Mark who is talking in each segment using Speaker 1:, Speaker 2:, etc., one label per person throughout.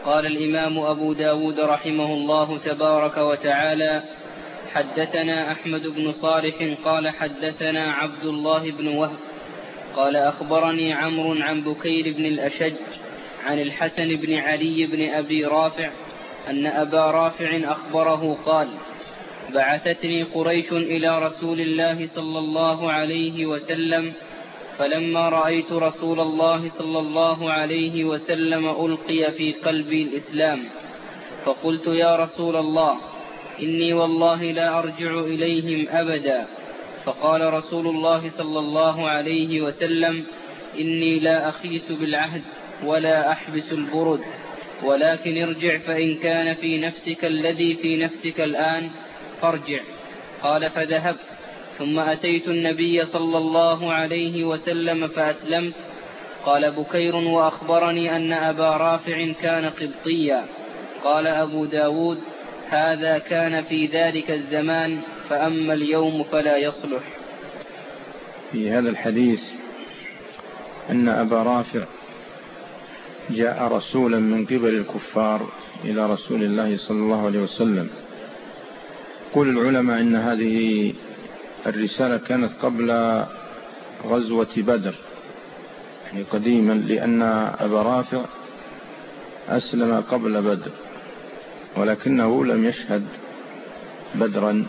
Speaker 1: قال الإمام أبو داود رحمه الله تبارك وتعالى: حدثنا أحمد بن صالح قال حدثنا عبد الله بن وهب قال أخبرني عمرو عن بكير بن الأشج عن الحسن بن علي بن أبي رافع أن أبا رافع أخبره قال: بعثتني قريش إلى رسول الله صلى الله عليه وسلم، فلما رأيت رسول الله صلى الله عليه وسلم ألقي في قلبي الإسلام، فقلت: يا رسول الله، إني والله لا أرجع إليهم أبدا. فقال رسول الله صلى الله عليه وسلم: إني لا أخيس بالعهد ولا أحبس البرد، ولكن ارجع، فإن كان في نفسك الذي في نفسك الآن فارجع. قال: فذهبت، ثم أتيت النبي صلى الله عليه وسلم فأسلمت. قال بكير: وأخبرني أن أبا رافع كان قبطيا. قال أبو داود: هذا كان في ذلك الزمان، فأما اليوم فلا يصلح.
Speaker 2: في هذا الحديث أن أبا رافع جاء رسولا من قبل الكفار إلى رسول الله صلى الله عليه وسلم. يقول العلماء إن هذه الرسالة كانت قبل غزوة بدر، يعني قديما، لأن أبا رافع أسلم قبل بدر ولكنه لم يشهد بدرا،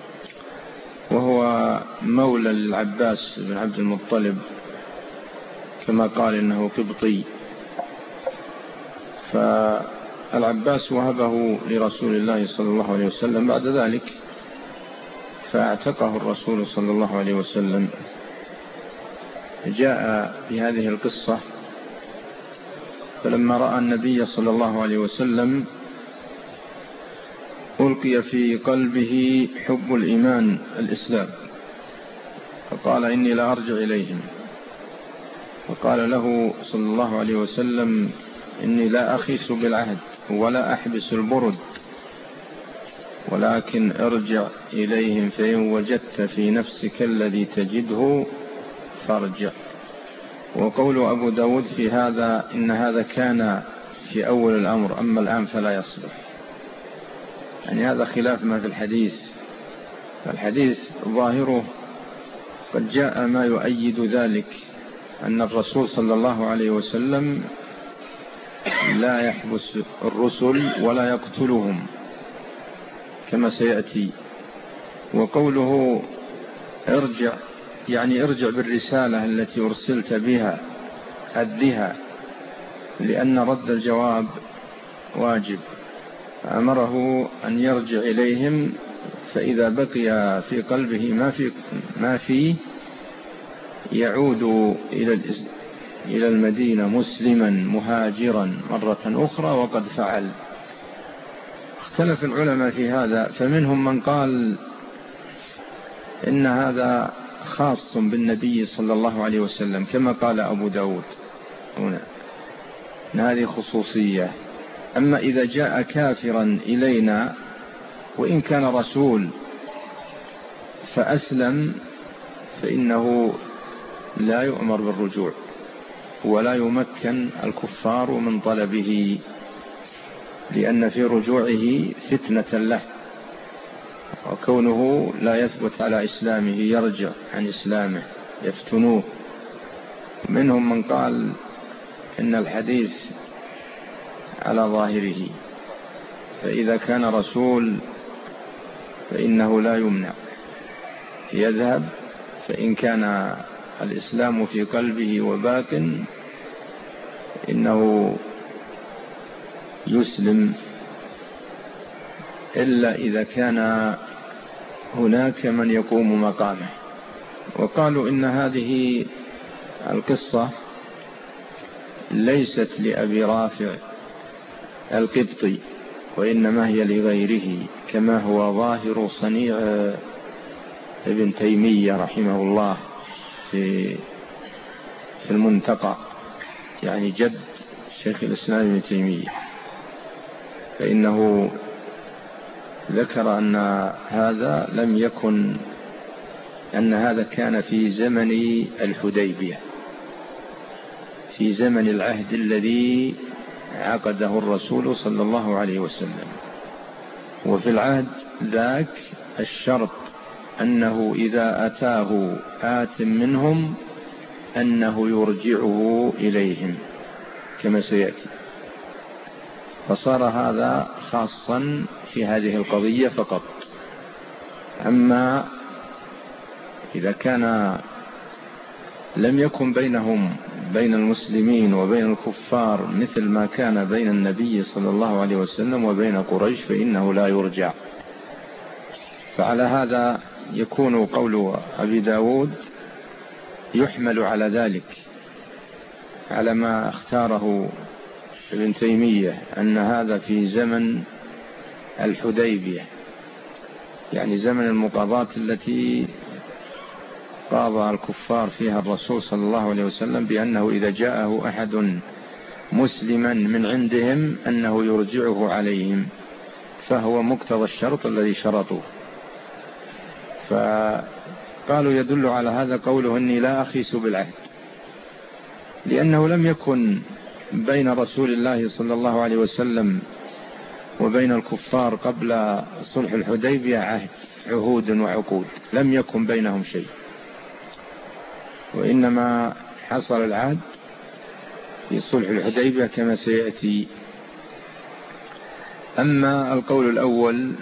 Speaker 2: وهو مولى العباس بن عبد المطلب كما قال إنه قبطي، فالعباس وهبه لرسول الله صلى الله عليه وسلم بعد ذلك، فاعتقه الرسول صلى الله عليه وسلم. جاء في هذه القصة: فلما رأى النبي صلى الله عليه وسلم ألقي في قلبه حب الإيمان الإسلام، فقال: إني لا أرجع إليهم. فقال له صلى الله عليه وسلم: إني لا أخيس بالعهد ولا أحبس البرد، ولكن ارجع إليهم، فإن وجدت في نفسك الذي تجده فارجع. وقول أبو داود في هذا: إن هذا كان في أول الأمر، أما الآن فلا يصلح، يعني هذا خلاف ما في الحديث. الحديث ظاهره قد جاء ما يؤيد ذلك، أن الرسول صلى الله عليه وسلم لا يحبس الرسل ولا يقتلهم كما سيأتي. وقوله ارجع، يعني ارجع بالرسالة التي أرسلت بها، أدها، لأن رد الجواب واجب. أمره أن يرجع إليهم، فإذا بقي في قلبه ما فيه يعود إلى المدينة مسلما مهاجرا مرة أخرى، وقد فعل. اختلف العلماء في هذا، فمنهم من قال إن هذا خاص بالنبي صلى الله عليه وسلم كما قال أبو داود هنا، إن هذه خصوصية. أما إذا جاء كافرا إلينا وإن كان رسول فأسلم، فإنه لا يؤمر بالرجوع ولا يمكن الكفار من طلبه، لأن في رجوعه فتنة له، وكونه لا يثبت على إسلامه يرجع عن إسلامه يفتنوه. منهم من قال إن الحديث على ظاهره، فإذا كان رسول فإنه لا يمنع يذهب، فإن كان الإسلام في قلبه وباق إنه يسلم، إلا إذا كان هناك من يقوم مقامه. وقالوا إن هذه القصة ليست لأبي رافع القبطي، وإنما هي لغيره، كما هو ظاهر صنيع ابن تيمية رحمه الله في المنتقى، يعني جد شيخ الإسلام ابن تيمية، فإنه ذكر أن هذا لم يكن، أن هذا كان في زمن الحديبية، في زمن العهد الذي عقده الرسول صلى الله عليه وسلم. وفي العهد ذاك الشرط أنه إذا أتاه آت منهم أنه يرجعه إليهم كما سيأتي. فصار هذا خاصا في هذه القضية فقط. أما إذا كان لم يكن بينهم بين المسلمين وبين الكفار مثل ما كان بين النبي صلى الله عليه وسلم وبين قريش فإنه لا يرجع. فعلى هذا يكون قول أبي داود يحمل على ذلك، على ما اختاره ابن تيمية أن هذا في زمن الحديبية، يعني زمن المقاضاة التي قاضى الكفار فيها الرسول صلى الله عليه وسلم بأنه إذا جاءه أحد مسلما من عندهم أنه يرجعه عليهم، فهو مقتضى الشرط الذي شرطوه. فقالوا يدل على هذا قوله إني لا أخيس بالعهد، لأنه لم يكن بين رسول الله صلى الله عليه وسلم وبين الكفار قبل صلح الحديبية عهود وعقود، لم يكن بينهم شيء، وإنما حصل العهد في صلح الحديبية كما سيأتي. أما القول الأول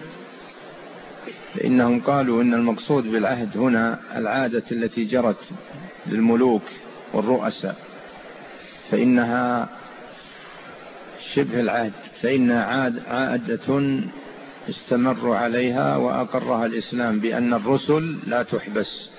Speaker 2: فإنهم قالوا إن المقصود بالعهد هنا العادة التي جرت للملوك والرؤساء، فإنها شبه العهد، فإنها عادة استمروا عليها وأقرها الإسلام بأن الرسل لا تحبس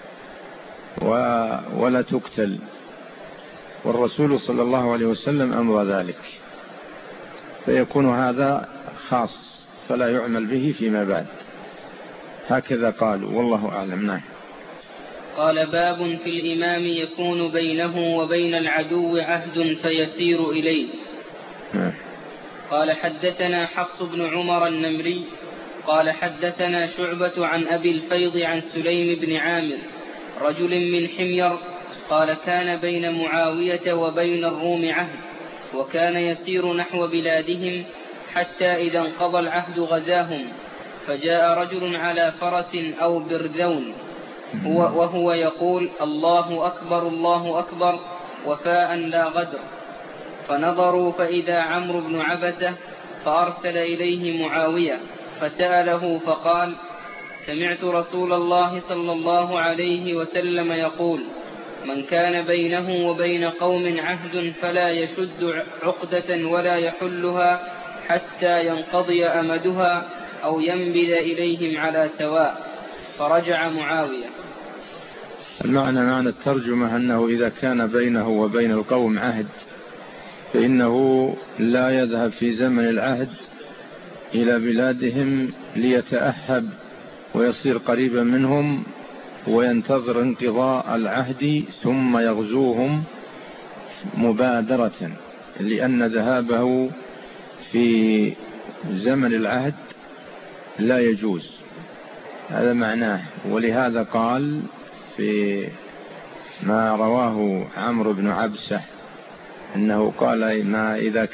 Speaker 2: ولا تقتل، والرسول صلى الله عليه وسلم أمر ذلك، فيكون هذا خاص فلا يعمل به فيما بعد. هكذا قالوا والله أعلم. نعم.
Speaker 1: قال باب في الإمام يكون بينه وبين العدو عهد فيسير إليه. قال حدثنا حفص بن عمر النمري قال حدثنا شعبة عن أبي الفيض عن سليم بن عامر رجل من حمير قال كان بين معاوية وبين الروم عهد، وكان يسير نحو بلادهم حتى إذا انقضى العهد غزاهم، فجاء رجل على فرس أو برذون وهو يقول الله أكبر الله أكبر وفاء لا غدر، فنظروا فإذا عمرو بن عبسة، فأرسل إليه معاوية فسأله فقال سمعت رسول الله صلى الله عليه وسلم يقول من كان بينه وبين قوم عهد فلا يشد عقدة ولا يحلها حتى ينقضي أمدها أو ينبذ إليهم على سواء، فرجع معاوية.
Speaker 2: معنى الترجمة أنه إذا كان بينه وبين القوم عهد فإنه لا يذهب في زمن العهد إلى بلادهم ليتأهب ويصير قريبا منهم وينتظر انقضاء العهد ثم يغزوهم مبادرة، لأن ذهابه في زمن العهد لا يجوز. هذا معناه. ولهذا قال في ما رواه عمرو بن عبسة أنه قال ما إذا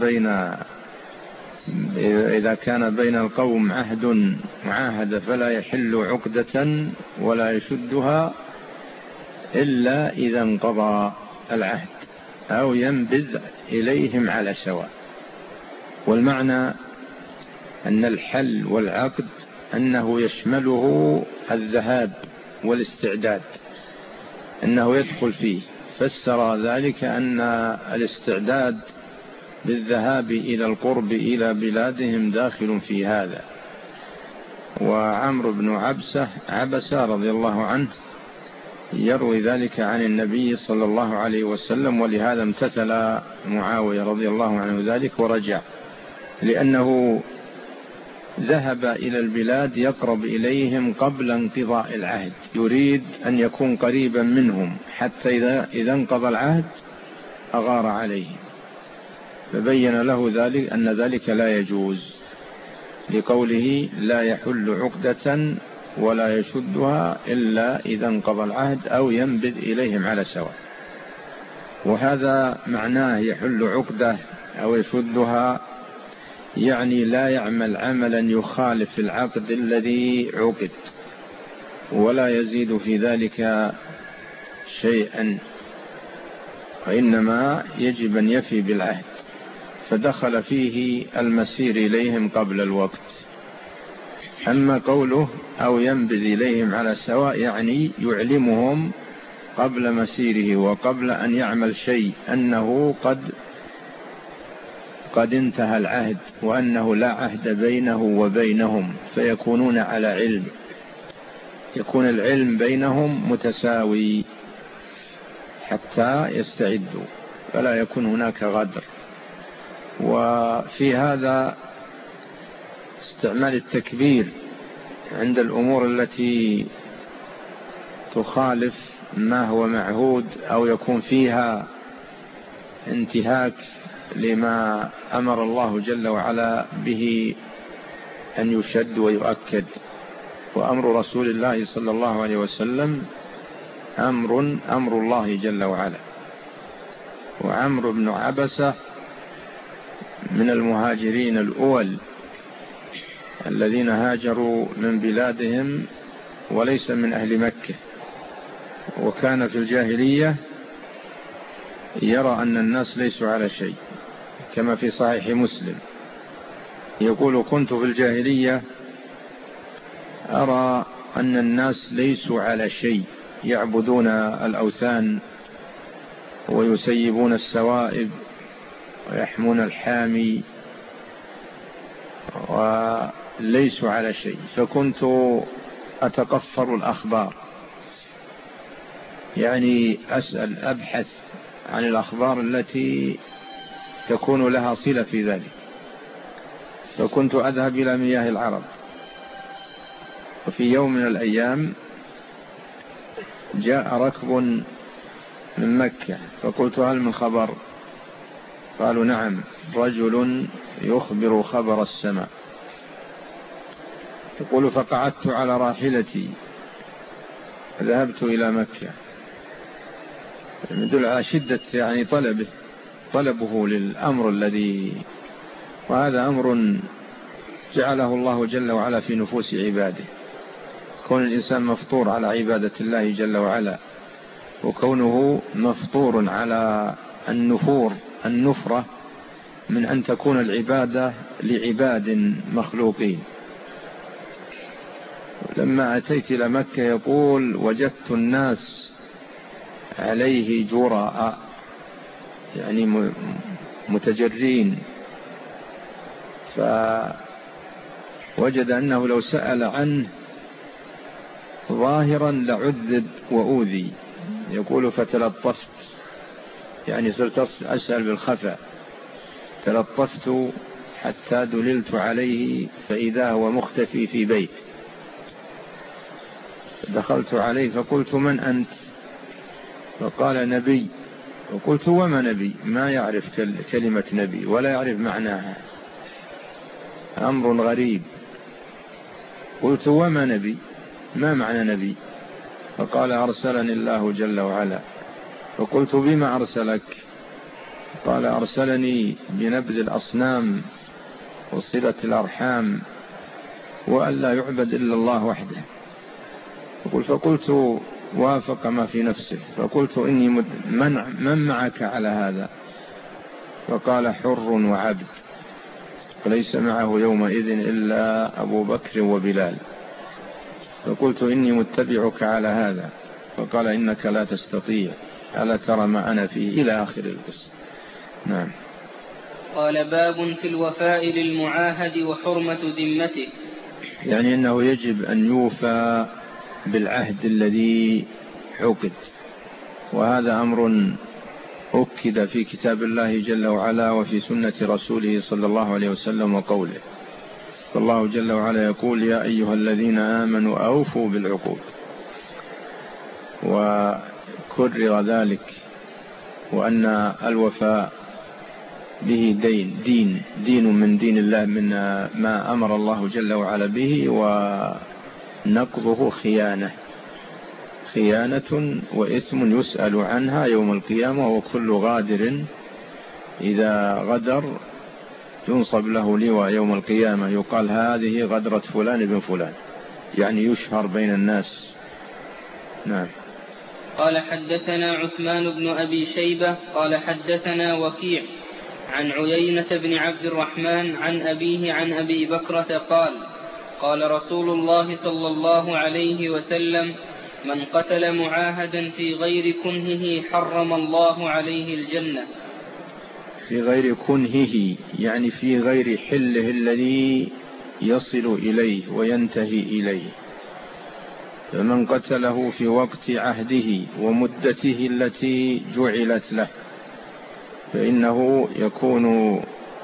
Speaker 2: كان بين القوم عهد معاهدة فلا يحل عقدة ولا يشدها إلا إذا انقضى العهد أو ينبذ إليهم على سواء. والمعنى أن الحل والعقد أنه يشمله الذهاب والاستعداد، أنه يدخل فيه، فسر ذلك أن الاستعداد بالذهاب إلى القرب إلى بلادهم داخل في هذا. وعمرو بن عبسة رضي الله عنه يروي ذلك عن النبي صلى الله عليه وسلم، ولهذا امتثل معاوية رضي الله عنه ذلك ورجع، لأنه ذهب إلى البلاد يقرب إليهم قبل انقضاء العهد، يريد أن يكون قريبا منهم حتى إذا انقضى العهد أغار عليهم، فبين له ذلك أن ذلك لا يجوز، لقوله لا يحل عقدة ولا يشدها إلا إذا انقضى العهد أو ينبذ إليهم على سواء. وهذا معناه يحل عقدة أو يشدها، يعني لا يعمل عملا يخالف العقد الذي عقد ولا يزيد في ذلك شيئا، وإنما يجب أن يفي بالعهد. فدخل فيه المسير إليهم قبل الوقت. أما قوله أو ينبذ إليهم على سواء، يعني يعلمهم قبل مسيره وقبل أن يعمل شيء أنه قد انتهى العهد، وأنه لا عهد بينه وبينهم، فيكونون على علم، يكون العلم بينهم متساوي حتى يستعدوا، فلا يكون هناك غدر. وفي هذا استعمال التكبير عند الأمور التي تخالف ما هو معهود أو يكون فيها انتهاك لما أمر الله جل وعلا به أن يشد ويؤكد. وأمر رسول الله صلى الله عليه وسلم أمر الله جل وعلا. وعمرو بن عبسة من المهاجرين الأول الذين هاجروا من بلادهم وليس من أهل مكة، وكان في الجاهلية يرى أن الناس ليسوا على شيء، كما في صحيح مسلم يقول: كنت في الجاهلية أرى أن الناس ليسوا على شيء، يعبدون الأوثان ويسيبون السوائب ويحمون الحامي وليسوا على شيء، فكنت أتقفر الأخبار، يعني أسأل أبحث عن الأخبار التي تكون لها صلة في ذلك، فكنت أذهب إلى مياه العرب. وفي يوم من الأيام جاء ركب من مكة، فقلت: هل من خبر؟ قالوا: نعم، رجل يخبر خبر السماء. يقول: فقعدت على راحلتي ذهبت إلى مكة. يدل على شدة يعني طلبه للأمر الذي، وهذا أمر جعله الله جل وعلا في نفوس عباده، كون الإنسان مفطور على عبادة الله جل وعلا، وكونه مفطور على النفرة من أن تكون العبادة لعباد مخلوقين. لما أتيت إلى مكة يقول: وجدت الناس عليه جراء، يعني متجرين، فوجد أنه لو سأل عنه ظاهرا لعذب وأوذي. يقول: فتلطفت، يعني صرت أسأل بالخفاء، تلطفت حتى دللت عليه فإذا هو مختفي في بيت. دخلت عليه فقلت: من أنت؟ فقال: نبي. وقلت: وما نبي؟ ما يعرف كلمة نبي ولا يعرف معناها، أمر غريب. قلت: وما نبي؟ ما معنى نبي؟ فقال: أرسلني الله جل وعلا. فقلت: بما أرسلك؟ قال: أرسلني بنبذ الأصنام وصلة الأرحام وأن لا يعبد إلا الله وحده. فقلت: وافق ما في نفسه. فقلت: إني من معك على هذا؟ فقال: حر وعبد، وليس معه يومئذ إلا أبو بكر وبلال. فقلت: إني متبعك على هذا. فقال: إنك لا تستطيع، ألا ترى ما أنا فيه، إلى آخر القصة. نعم.
Speaker 1: قال: باب في الوفاء للمعاهد وحرمة ذمته،
Speaker 2: يعني أنه يجب أن يوفى بالعهد الذي عقد، وهذا أمر أكد في كتاب الله جل وعلا وفي سنة رسوله صلى الله عليه وسلم وقوله. فالله جل وعلا يقول: يا أيها الذين آمنوا أوفوا بالعقود. وكرر ذلك، وأن الوفاء به دين من دين الله، من ما أمر الله جل وعلا به، ونقضه خيانة وإثم يسأل عنها يوم القيامة، وكل غادر إذا غدر ينصب له لواء يوم القيامة يقال هذه غدرة فلان بن فلان، يعني يشهر بين الناس. نعم.
Speaker 1: قال حدثنا عثمان بن أبي شيبة قال حدثنا وكيع عن عيينة بن عبد الرحمن عن أبيه عن أبي بكرة قال قال رسول الله صلى الله عليه وسلم: من قتل معاهدا في غير كنهه حرم الله عليه الجنة.
Speaker 2: في غير كنهه يعني في غير حله الذي يصل إليه وينتهي إليه، فمن قتله في وقت عهده ومدته التي جعلت له فإنه يكون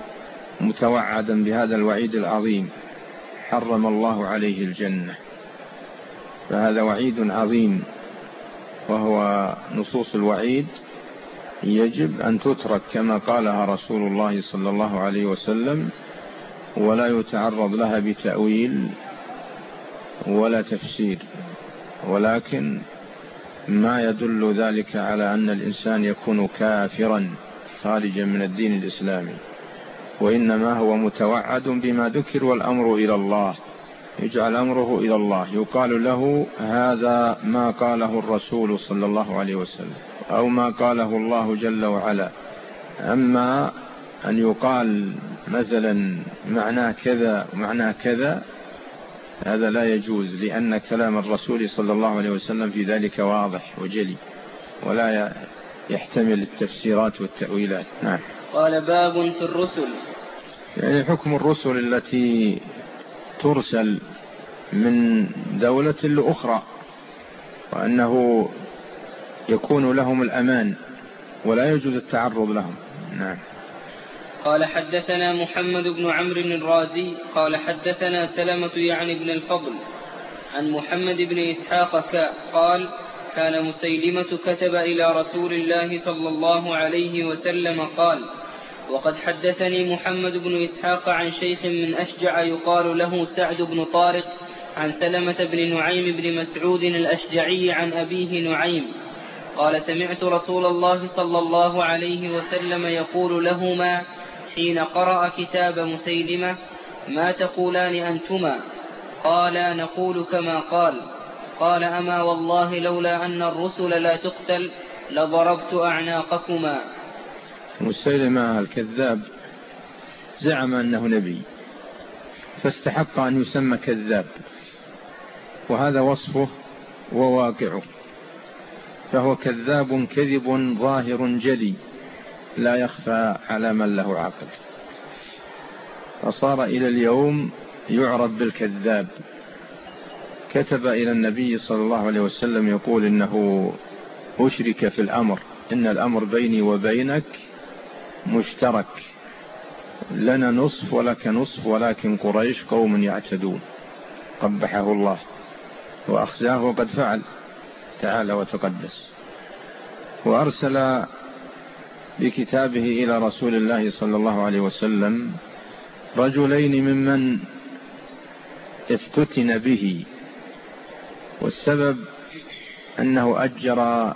Speaker 2: متوعدا بهذا الوعيد العظيم: حرم الله عليه الجنة. فهذا وعيد عظيم، وهو نصوص الوعيد يجب أن تترك كما قالها رسول الله صلى الله عليه وسلم، ولا يتعرض لها بتأويل ولا تفسير، ولكن ما يدل ذلك على أن الإنسان يكون كافرا خارجا من الدين الإسلامي، وإنما هو متوعد بما ذكر، والأمر إلى الله، يجعل أمره إلى الله، يقال له هذا ما قاله الرسول صلى الله عليه وسلم أو ما قاله الله جل وعلا. أما أن يقال مثلا معناه كذا ومعناه كذا، هذا لا يجوز، لأن كلام الرسول صلى الله عليه وسلم في ذلك واضح وجلي ولا يحتمل التفسيرات والتأويلات. نعم.
Speaker 1: قال باب في الرسل،
Speaker 2: يعني حكم الرسل التي ترسل من دولة لأخرى، وأنه يكون لهم الأمان ولا يجوز التعرض لهم. نعم.
Speaker 1: قال حدثنا محمد بن عمرو الرازي قال حدثنا سلمة يعني بن الفضل عن محمد بن إسحاق قال كان مسيلمة كتب إلى رسول الله صلى الله عليه وسلم قال: وقد حدثني محمد بن إسحاق عن شيخ من أشجع يقال له سعد بن طارق عن سلمة بن نعيم بن مسعود الأشجعي عن أبيه نعيم قال: سمعت رسول الله صلى الله عليه وسلم يقول لهما حين قرأ كتاب مسيلمة: ما تقولان أنتما؟ قالا: نقول كما قال. قال: أما والله لولا أن الرسل لا تقتل لضربت أعناقكما.
Speaker 2: مسيلمة الكذاب زعم أنه نبي فاستحق أن يسمى كذاب، وهذا وصفه وواقعه، فهو كذاب كذب ظاهر جلي لا يخفى على من له عقل، فصار إلى اليوم يعرف بالكذاب. كتب إلى النبي صلى الله عليه وسلم يقول: إنه أشرك في الأمر، إن الأمر بيني وبينك مشترك، لنا نصف ولك نصف، ولكن قريش قوم يعتدون. قبحه الله وأخزاه وقد فعل تعالى وتقدس. وأرسل بكتابه إلى رسول الله صلى الله عليه وسلم رجلين ممن افتتن به، والسبب أنه أجر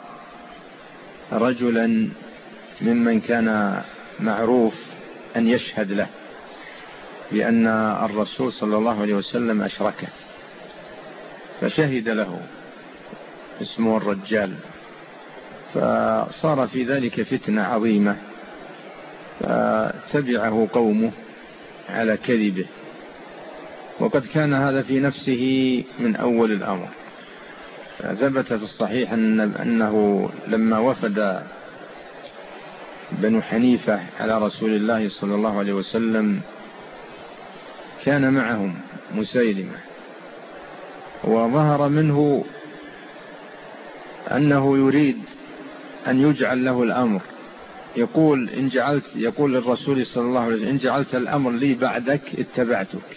Speaker 2: رجلا ممن كان معروف أن يشهد له بأن الرسول صلى الله عليه وسلم أشركه، فشهد له اسمه الرجال، فصار في ذلك فتنة عظيمة، فتبعه قومه على كذبه، وقد كان هذا في نفسه من أول الأمر. ثبت في الصحيح أنه لما وفد بنو حنيفة على رسول الله صلى الله عليه وسلم كان معهم مسيلمة، وظهر منه أنه يريد أن يجعل له الأمر، يقول للرسول صلى الله عليه وسلم: إن جعلت الأمر لي بعدك اتبعتك.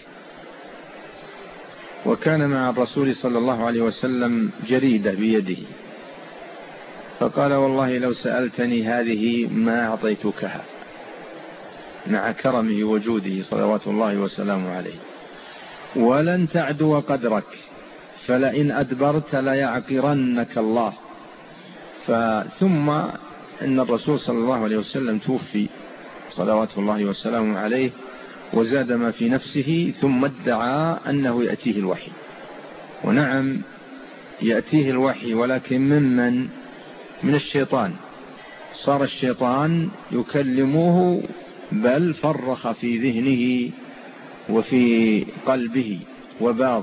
Speaker 2: وكان مع الرسول صلى الله عليه وسلم جريدة بيده، فقال: والله لو سألتني هذه ما أعطيتكها، مع كرمه وجوده صلوات الله وسلامه عليه، ولن تعدو قدرك، فلئن أدبرت ليعقرنك الله. ثم إن الرسول صلى الله عليه وسلم توفي صلوات الله وسلامه عليه، وزاد ما في نفسه، ثم ادعى أنه يأتيه الوحي. ونعم يأتيه الوحي، ولكن من الشيطان. صار الشيطان يكلمه، بل فرخ في ذهنه وفي قلبه وباض،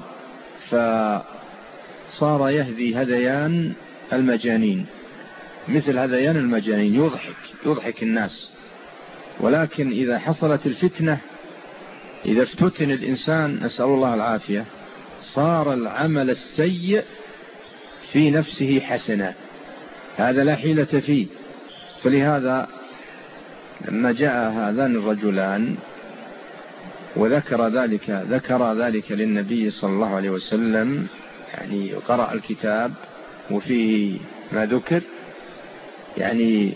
Speaker 2: فصار يهذي هذيان المجانين، مثل هذيان المجانين، يضحك الناس. ولكن إذا حصلت الفتنة، إذا افتتن الإنسان، نسأل الله العافية، صار العمل السيء في نفسه حسنا، هذا لا حيلة فيه. فلهذا لما جاء هذان الرجلان وذكر ذلك للنبي صلى الله عليه وسلم، يعني قرأ الكتاب وفيه ما ذكر، يعني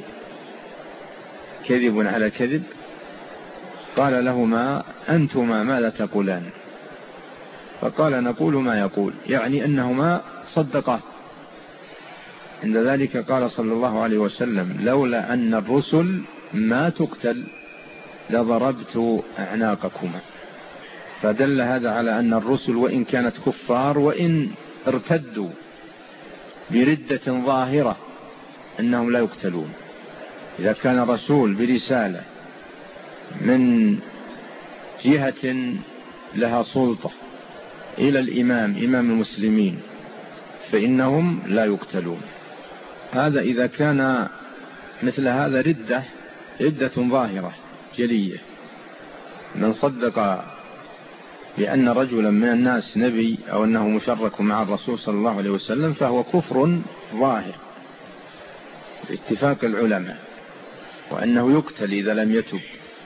Speaker 2: كذب على كذب، قال لهما أنتما ماذا تقولان؟ فقال نقول ما يقول، يعني أنهما صدقاه. عند ذلك قال صلى الله عليه وسلم لولا أن الرسل ما تقتل لضربت أعناقكما. فدل هذا على أن الرسل وإن كانت كفار، وإن ارتدوا بردة ظاهرة، أنهم لا يقتلون. إذا كان رسول برسالة من جهة لها سلطة إلى الإمام، إمام المسلمين، فإنهم لا يقتلون. هذا إذا كان مثل هذا ردة ظاهرة جلية. من صدق بأن رجلا من الناس نبي أو أنه مشرك مع الرسول صلى الله عليه وسلم، فهو كفر ظاهر باتفاق العلماء، وأنه يقتل إذا لم يتب.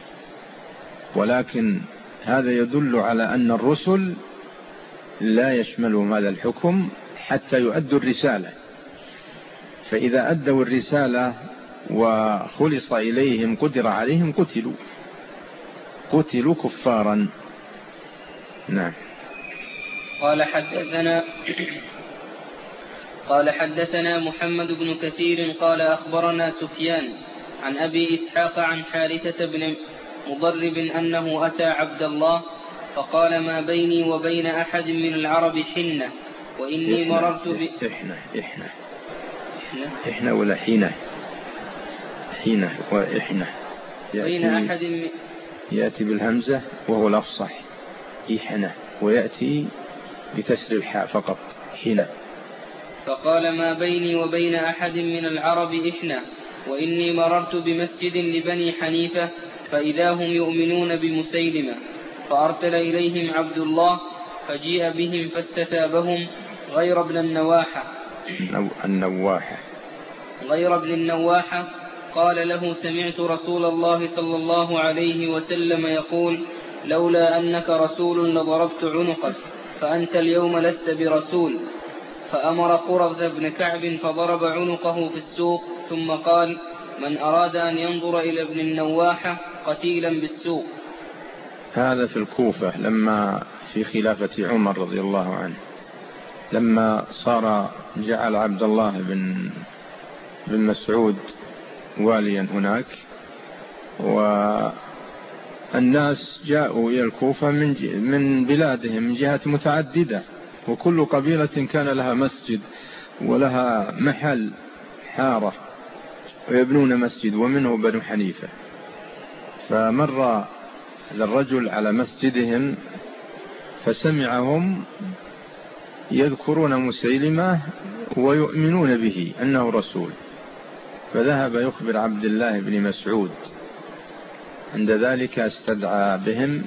Speaker 2: ولكن هذا يدل على أن الرسل لا يشملهم هذا الحكم حتى يؤدوا الرسالة. فإذا أدوا الرسالة وخلص إليهم قدر عليهم قتلوا كفارا. نعم.
Speaker 1: قال حدثنا محمد بن كثير قال أخبرنا سفيان عن أبي إسحاق عن حارثة بن مضرب أنه أتى عبد الله فقال ما بيني وبين أحد من العرب حنة، وإني مررت
Speaker 2: إحنا ولا حينة وإحنا
Speaker 1: بين أحد
Speaker 2: يأتي بالهمزة وهو الأفصح إحنا، ويأتي بكسر الحاء فقط حين.
Speaker 1: فقال ما بيني وبين أحد من العرب إحنا، وإني مررت بمسجد لبني حنيفة فإذا هم يؤمنون بمسيلمة، فأرسل إليهم عبد الله فجيء بهم فاستتابهم غير ابن النواحة قال له سمعت رسول الله صلى الله عليه وسلم يقول لولا أنك رسول لضربت عنقك، فأنت اليوم لست برسول. فأمر قرظ بن كعب فضرب عنقه في السوق، ثم قال من أراد أن ينظر إلى ابن النواحة قتيلا بالسوق.
Speaker 2: هذا في الكوفة لما في خلافة عمر رضي الله عنه، لما جعل عبد الله بن مسعود واليا هناك، والناس جاءوا إلى الكوفة من بلادهم من جهات متعددة، وكل قبيلة كان لها مسجد ولها محل حارة ويبنون مسجد، ومنه بنو حنيفة. فمر هذا الرجل على مسجدهم فسمعهم يذكرون مسيلمة ويؤمنون به أنه رسول، فذهب يخبر عبد الله بن مسعود. عند ذلك استدعى بهم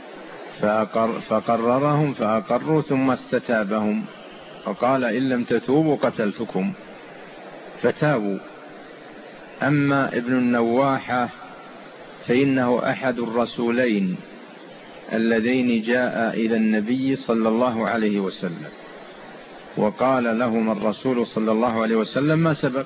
Speaker 2: فقررهم فأقروا، ثم استتابهم وقال إن لم تتوبوا قتلتكم، فتابوا. أما ابن النواحة فإنه أحد الرسولين اللذين جاء إلى النبي صلى الله عليه وسلم، وقال لهم الرسول صلى الله عليه وسلم ما سبق.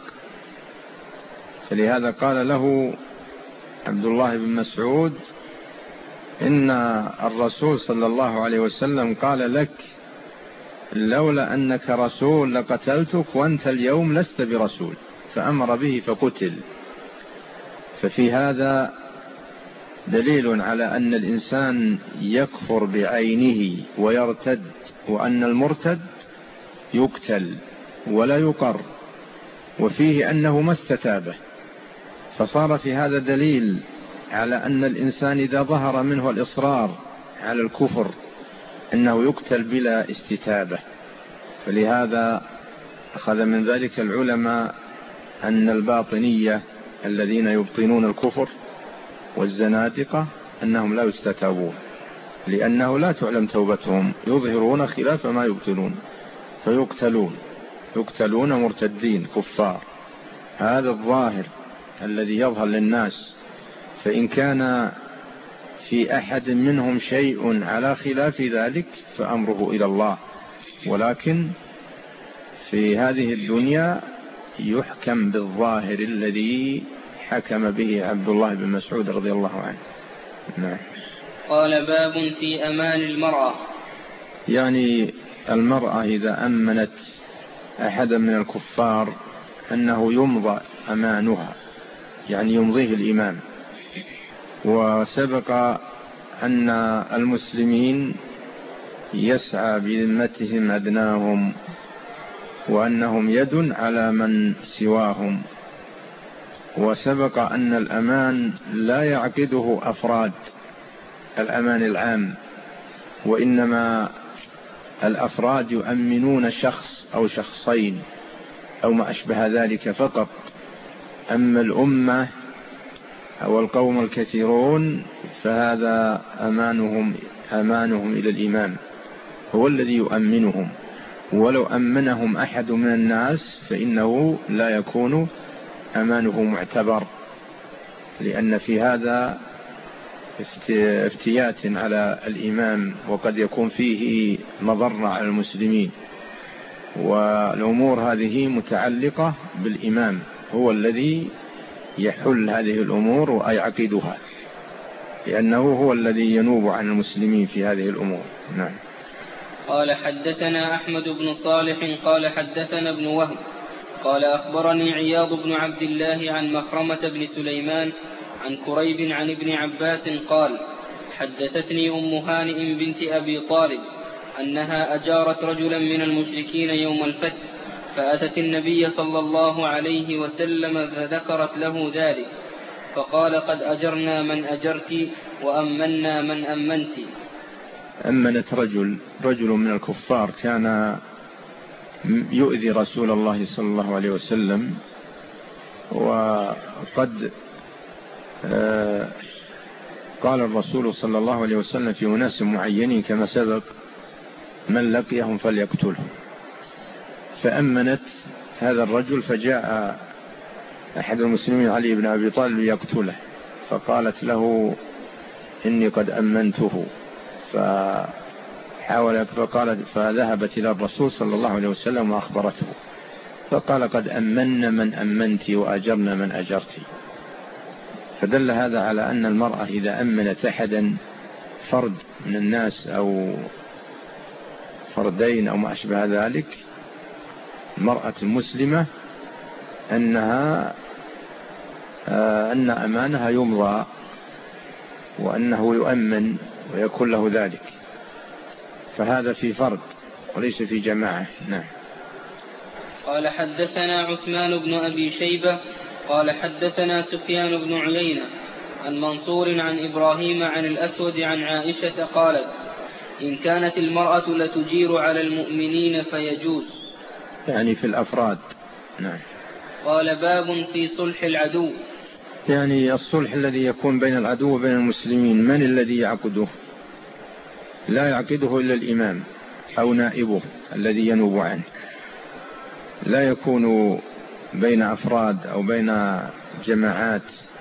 Speaker 2: فلهذا قال له عبد الله بن مسعود إن الرسول صلى الله عليه وسلم قال لك لولا أنك رسول لقتلتك وأنت اليوم لست برسول، فأمر به فقتل. ففي هذا دليل على أن الإنسان يكفر بعينه ويرتد، وأن المرتد يقتل ولا يقر، وفيه أنه ما استتابه. فصار في هذا دليل على أن الإنسان إذا ظهر منه الإصرار على الكفر أنه يقتل بلا استتابة. فلهذا أخذ من ذلك العلماء أن الباطنية الذين يبطنون الكفر والزنادقة أنهم لا يستتابون، لأنه لا تعلم توبتهم، يظهرون خلاف ما يبطنون فيقتلون مرتدين كفار. هذا الظاهر الذي يظهر للناس. فإن كان في أحد منهم شيء على خلاف ذلك فأمره إلى الله، ولكن في هذه الدنيا يحكم بالظاهر الذي حكم به عبد الله بن مسعود رضي الله عنه. نعم.
Speaker 1: قال باب في أمان المرأة.
Speaker 2: يعني المرأة إذا أمنت أحدا من الكفار أنه يمضى أمانها، يعني يمضيه الإمام. وسبق أن المسلمين يسعى بذمتهم أدناهم، وأنهم يد على من سواهم. وسبق أن الأمان لا يعقده أفراد، الأمان العام، وإنما الأفراد يؤمنون شخص أو شخصين أو ما أشبه ذلك فقط. أما الأمة أو القوم الكثيرون فهذا أمانهم إلى الإمام، هو الذي يؤمنهم. ولو أمنهم أحد من الناس فإنه لا يكون أمانه معتبر، لأن في هذا افتيات على الإمام، وقد يكون فيه مضرة على المسلمين. والأمور هذه متعلقة بالإمام، هو الذي يحل هذه الأمور ويعقدها، لأنه هو الذي ينوب عن المسلمين في هذه الأمور. نعم.
Speaker 1: قال حدثنا أحمد بن صالح قال حدثنا ابن وهب قال أخبرني عياض بن عبد الله عن مخرمة بن سليمان عن كريب عن ابن عباس قال حدثتني أم هانئ بنت أبي طالب أنها أجارت رجلا من المشركين يوم الفتح، فأتت النبي صلى الله عليه وسلم فذكرت له ذلك، فقال قد أجرنا من أجرت وأمنا من أمنت.
Speaker 2: أمنت رجل من الكفار كان يؤذي رسول الله صلى الله عليه وسلم، وقد قال الرسول صلى الله عليه وسلم في أناس معينين كما سبق من لقيهم فليقتلهم. فأمنت هذا الرجل، فجاء أحد المسلمين علي بن أبي طالب ليقتله، فقالت له إني قد أمنته، فذهبت إلى الرسول صلى الله عليه وسلم وأخبرته، فقال قد أمنا من أمنت وأجرنا من أجرت. فدل هذا على أن المرأة إذا أمنت أحدا فرد من الناس أو فردين أو ما أشبه ذلك، المرأة المسلمة أن أمانها يمضى وأنه يؤمن ويكون له ذلك، فهذا في فرد وليس في جماعة. نعم.
Speaker 1: قال حدثنا عثمان بن أبي شيبة قال حدثنا سفيان بن عيينة عن منصور عن إبراهيم عن الأسود عن عائشة قالت إن كانت المرأة لتجير على المؤمنين فيجوز،
Speaker 2: يعني في الأفراد. نعم.
Speaker 1: قال باب في صلح العدو.
Speaker 2: يعني الصلح الذي يكون بين العدو وبين المسلمين من الذي يعقده؟ لا يعقده إلا الإمام أو نائبه الذي ينوب عنه، لا يكون بين أفراد أو بين جماعات،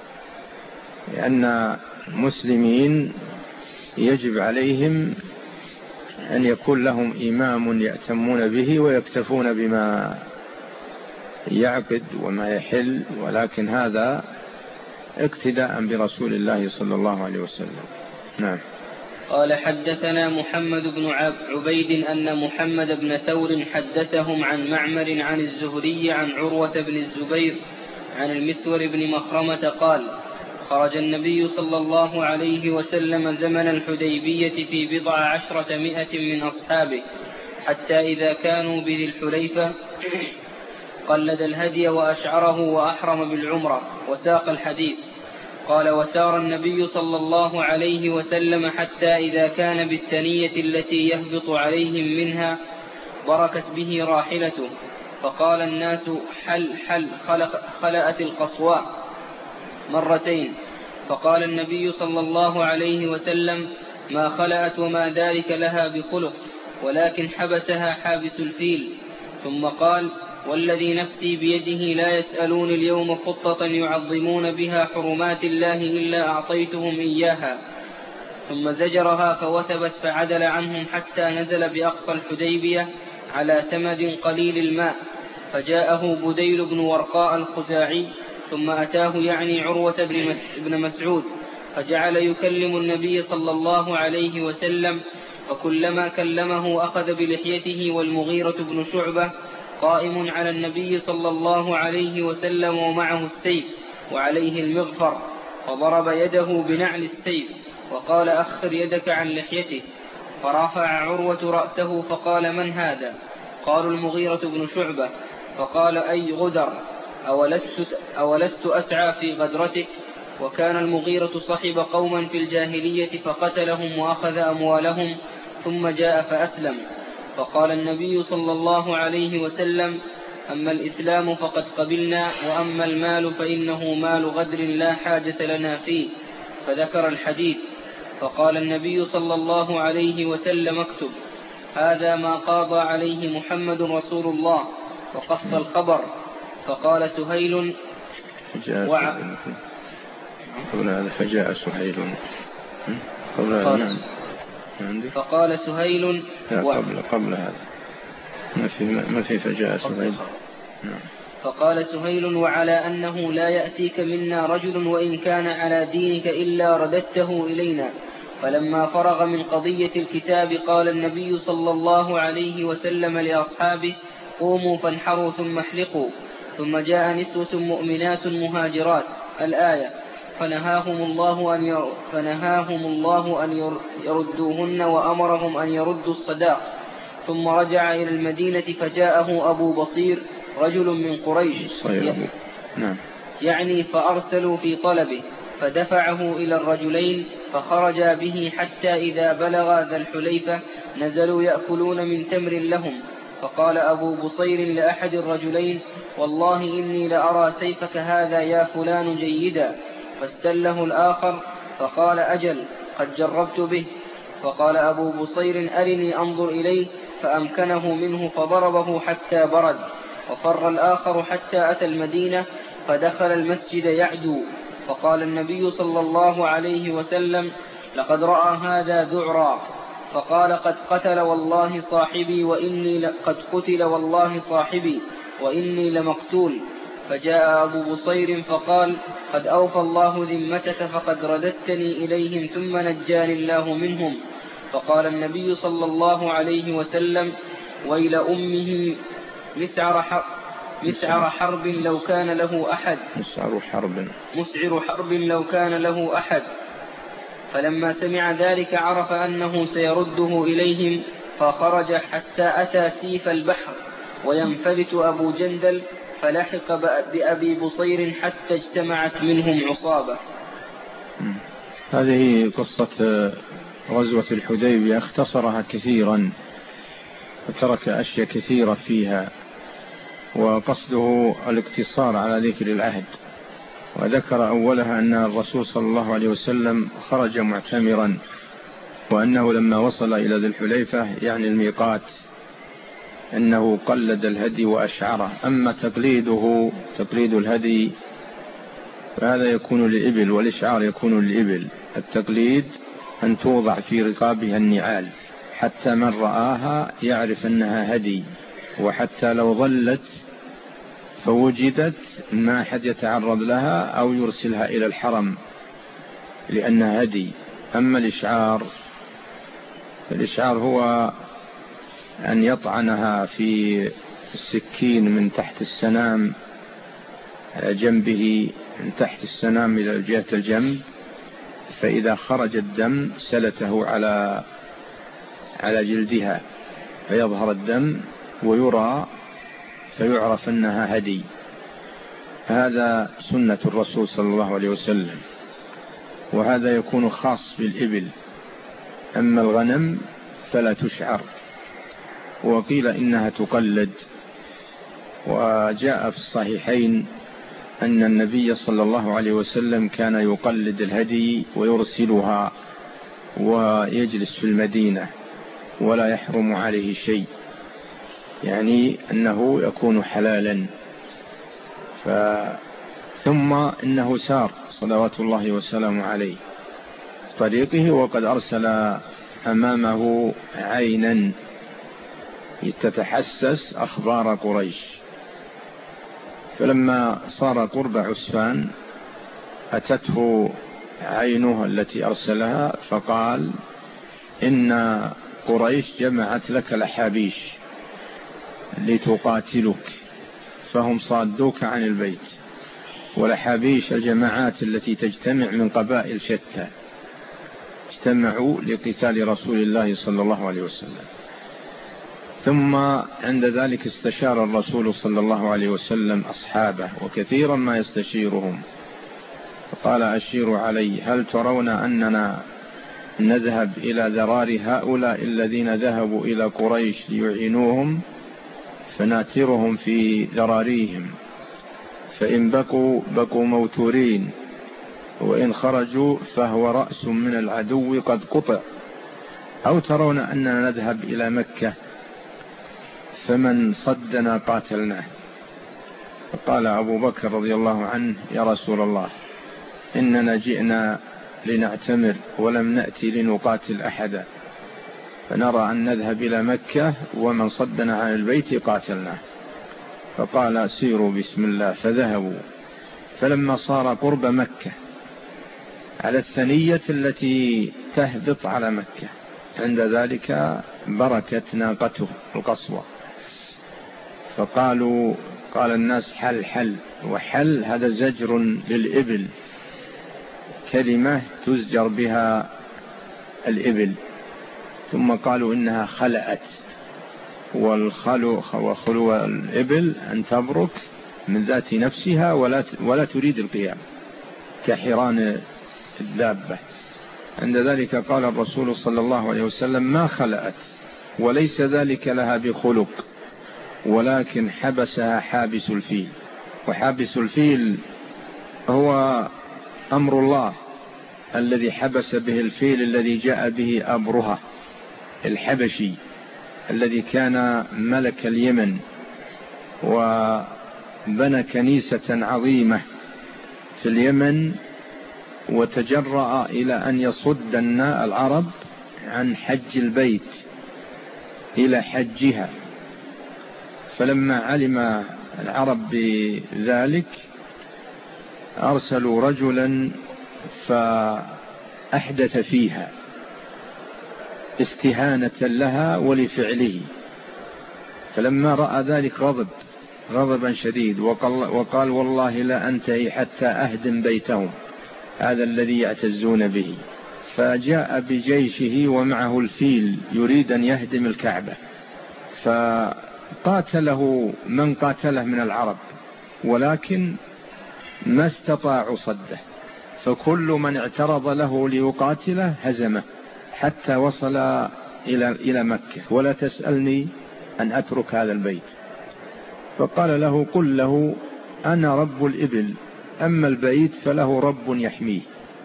Speaker 2: لأن المسلمين يجب عليهم أن يكون لهم إمام يأتمون به ويكتفون بما يعقد وما يحل، ولكن هذا اقتداء برسول الله صلى الله عليه وسلم. نعم.
Speaker 1: قال حدثنا محمد بن عبيد أن محمد بن ثور حدثهم عن معمر عن الزهري عن عروة بن الزبير عن المسور بن مخرمة قال خرج النبي صلى الله عليه وسلم زمن الحديبية في 19 من أصحابه حتى إذا كانوا بذي الحليفة قلد الهدي وأشعره وأحرم بالعمرة وساق الحديث. قال وسار النبي صلى الله عليه وسلم حتى إذا كان بالثنية التي يهبط عليهم منها بركت به راحلته فقال الناس حل حل خلأت القصواء مرتين. فقال النبي صلى الله عليه وسلم ما خلأت وما ذلك لها بخلق ولكن حبسها حابس الفيل. ثم قال والذي نفسي بيده لا يسألون اليوم خطة يعظمون بها حرمات الله إلا أعطيتهم إياها. ثم زجرها فوثبت فعدل عنهم حتى نزل بأقصى الحديبية على تمد قليل الماء فجاءه بديل بن ورقاء الخزاعي ثم أتاه يعني عروة بن مسعود فجعل يكلم النبي صلى الله عليه وسلم وكلما كلمه أخذ بلحيته والمغيرة بن شعبة قائم على النبي صلى الله عليه وسلم ومعه السيف وعليه المغفر فضرب يده بنعل السيف وقال أخر يدك عن لحيته فرفع عروة رأسه فقال من هذا؟ قالوا المغيرة بن شعبة فقال أي غدر أولست أسعى في غدرتك؟ وكان المغيرة صحب قوما في الجاهلية فقتلهم وأخذ أموالهم ثم جاء فأسلم. فقال النبي صلى الله عليه وسلم أما الإسلام فقد قبلنا وأما المال فإنه مال غدر لا حاجة لنا فيه فذكر الحديث. فقال النبي صلى الله عليه وسلم اكتب هذا ما قاضى عليه محمد رسول الله وقص الخبر. فقال سهيل
Speaker 2: فجاء سهيل
Speaker 1: فقال سهيل
Speaker 2: قبل هذا ما في فجاء سهيل.
Speaker 1: فقال سهيل وعلى أنه لا يأتيك منا رجل وإن كان على دينك إلا رددته إلينا. فلما فرغ من قضية الكتاب قال النبي صلى الله عليه وسلم لأصحابه قوموا فانحروا ثم احلقوا. ثم جاء نسوة مؤمنات مهاجرات الآية فنهاهم الله أن يردوهن وأمرهم أن يردوا الصداق. ثم رجع إلى المدينة فجاءه أبو بصير رجل من قريش يعني فأرسلوا في طلبه فدفعه إلى الرجلين فخرجا به حتى إذا بلغ ذا الحليفة نزلوا يأكلون من تمر لهم. فقال أبو بصير لأحد الرجلين والله إني لأرى سيفك هذا يا فلان جيدا. فاستله الآخر فقال أجل قد جربت به. فقال أبو بصير أرني أنظر إليه فأمكنه منه فضربه حتى برد. وفر الآخر حتى أتى المدينة فدخل المسجد يعدو. فقال النبي صلى الله عليه وسلم لقد رأى هذا ذعرا. فقال قد قتل والله صاحبي وإني لمقتول. فجاء أبو بصير فقال قد أوفى الله ذمتك فقد رددتني إليهم ثم نجاني الله منهم. فقال النبي صلى الله عليه وسلم ويل أمه مسعر حرب لو كان له أحد مسعر حرب لو كان له أحد. فلما سمع ذلك عرف أنه سيرده إليهم فخرج حتى أتى سيف البحر وينفلت أبو جندل فلحق بأبي بصير حتى اجتمعت منهم عصابة.
Speaker 2: هذه قصة غزوة الحديبية اختصرها كثيرا وترك أشياء كثيرة فيها وقصده الاقتصار على ذكر العهد. وذكر أولها أن الرسول صلى الله عليه وسلم خرج معتمرا وأنه لما وصل إلى ذي الحليفة يعني الميقات أنه قلد الهدي وأشعره. أما تقليد الهدي فهذا يكون للإبل والإشعار يكون للإبل. التقليد أن توضع في رقابها النعال حتى من رآها يعرف أنها هدي وحتى لو ظلت فوجدت ما حد يتعرض لها أو يرسلها إلى الحرم لأنها هدي. أما الإشعار الإشعار هو أن يطعنها في السكين من تحت السنام جنبه، من تحت السنام إلى جهة الجنب، فإذا خرج الدم سلته على جلدها فيظهر الدم ويرى فيعرف أنها هدي. هذا سنة الرسول صلى الله عليه وسلم، وهذا يكون خاص بالإبل. أما الغنم فلا تشعر، وقيل إنها تقلد. وجاء في الصحيحين أن النبي صلى الله عليه وسلم كان يقلد الهدي ويرسلها ويجلس في المدينة ولا يحرم عليه شيء، يعني أنه يكون حلالا. ثم إنه سار صلوات الله وسلامه عليه طريقه، وقد أرسل أمامه عينا تتحسس أخبار قريش. فلما صار قرب عسفان أتته عينه التي أرسلها فقال: إن قريش جمعت لك الأحابيش لتقاتلك، فهم صادوك عن البيت. والأحابيش الجماعات التي تجتمع من قبائل شتى، اجتمعوا لقتال رسول الله صلى الله عليه وسلم. ثم عند ذلك استشار الرسول صلى الله عليه وسلم أصحابه، وكثيرا ما يستشيرهم، فقال: أشيروا علي، هل ترون أننا نذهب إلى ذرار هؤلاء الذين ذهبوا إلى قريش ليعينوهم، فناترهم في ذراريهم، فإن بقوا موتورين، وإن خرجوا فهو رأس من العدو قد قطع، أو ترون أننا نذهب إلى مكة فمن صدنا قاتلناه. فقال أبو بكر رضي الله عنه: يا رسول الله، إننا جئنا لنعتمر ولم نأتي لنقاتل أحدا، فنرى أن نذهب إلى مكة ومن صدنا عن البيت قاتلناه. فقال: سيروا بسم الله. فذهبوا. فلما صار قرب مكة على الثنية التي تهبط على مكة، عند ذلك بركت ناقته القصوى، قال الناس: حل حل. وحل هذا زجر للإبل، كلمة تزجر بها الإبل. ثم قالوا إنها خلأت، وخلو الإبل أن تبرك من ذات نفسها ولا تريد القيام كحران الدابة. عند ذلك قال الرسول صلى الله عليه وسلم: ما خلأت، وليس ذلك لها بخلق، ولكن حبسها حابس الفيل. وحابس الفيل هو أمر الله الذي حبس به الفيل الذي جاء به أبرهة الحبشي، الذي كان ملك اليمن، وبنى كنيسة عظيمة في اليمن، وتجرأ إلى أن يصد العرب عن حج البيت إلى حجها. فلما علم العرب بذلك أرسلوا رجلا فأحدث فيها استهانة لها ولفعله. فلما رأى ذلك غضبا شديد، وقال: والله لا أنتهي حتى أهدم بيتهم هذا الذي يعتزون به. فجاء بجيشه ومعه الفيل يريد أن يهدم الكعبة، فقاتله من قاتله من العرب، ولكن ما استطاعوا صده، فكل من اعترض له ليقاتله هزمه حتى وصل إلى مكة. ولا تسألني أن أترك هذا البيت. فقال له: قل له أنا رب الإبل، أما البيت فله رب يحميه.